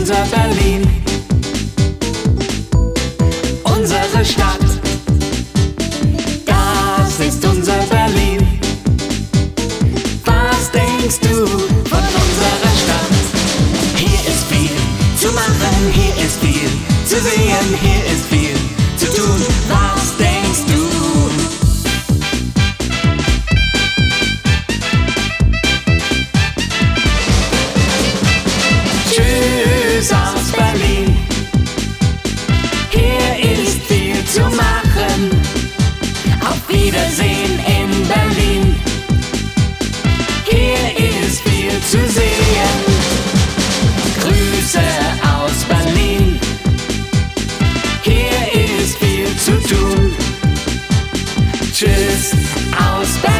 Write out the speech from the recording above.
unser Berlin, unsere Stadt. Das ist unser Berlin. Was denkst du von unserer Stadt? Hier ist viel zu machen, hier ist viel zu sehen, hier ist viel zu tun. Was denkst du? Tschüss aus Berlin. Hier ist viel zu machen. Auf Wiedersehen in Berlin. Hier ist viel zu sehen. Grüße aus Berlin. Hier ist viel zu tun. Tschüss aus Berlin.